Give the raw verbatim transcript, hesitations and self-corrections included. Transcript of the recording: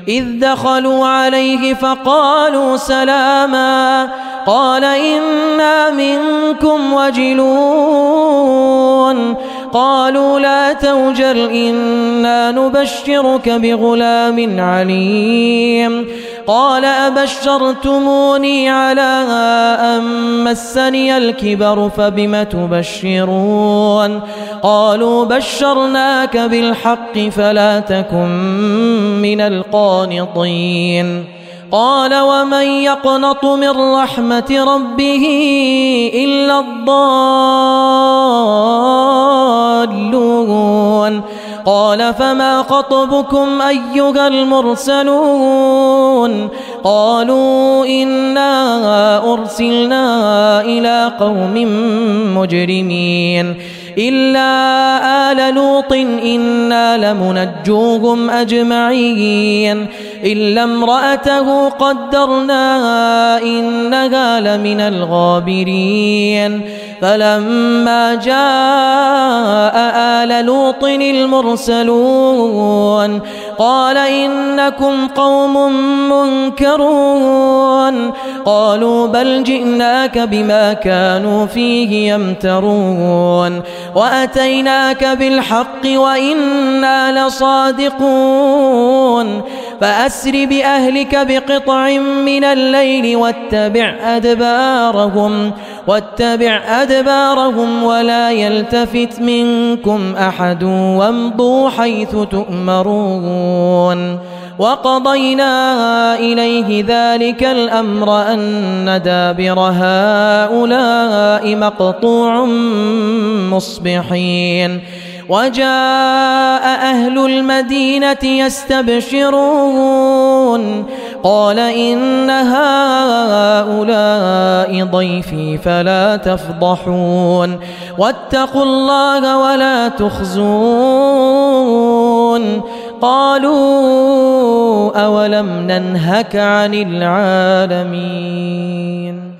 إذ دخلوا عليه فقالوا سلاما قال إنا منكم وجلون قالوا لا توجل إنا نبشرك بغلام عليم قال أبشرتموني على أن مسني الكبر فبم تبشرون قالوا بشرناك بالحق فلا تكن من القانطين قال ومن يقنط من رحمة ربه إلا الضالون قال فما خطبكم أيها المرسلون قالوا إنا أرسلنا إلى قوم مجرمين إلا آل لوط إنا لمنجوهم أجمعين إلا امرأته قدرنا إنها لمن الغابرين فلما جاء آل لوط المرسلون قال إنكم قوم منكرون قالوا بل جئناك بما كانوا فيه يمترون وأتيناك بالحق وإنا لصادقون فأسر بأهلك بقطع من الليل واتبع أدبارهم واتبع أدبارهم ولا يلتفت منكم أحد وامضوا حيث تؤمرون وقضينا إليه ذلك الأمر أن دابر هؤلاء مقطوع مصبحين وجاء أهل المدينة يستبشرون قال إن هؤلاء ضيفي فلا تفضحون واتقوا الله ولا تخزون قالوا أولم ننهك عن العالمين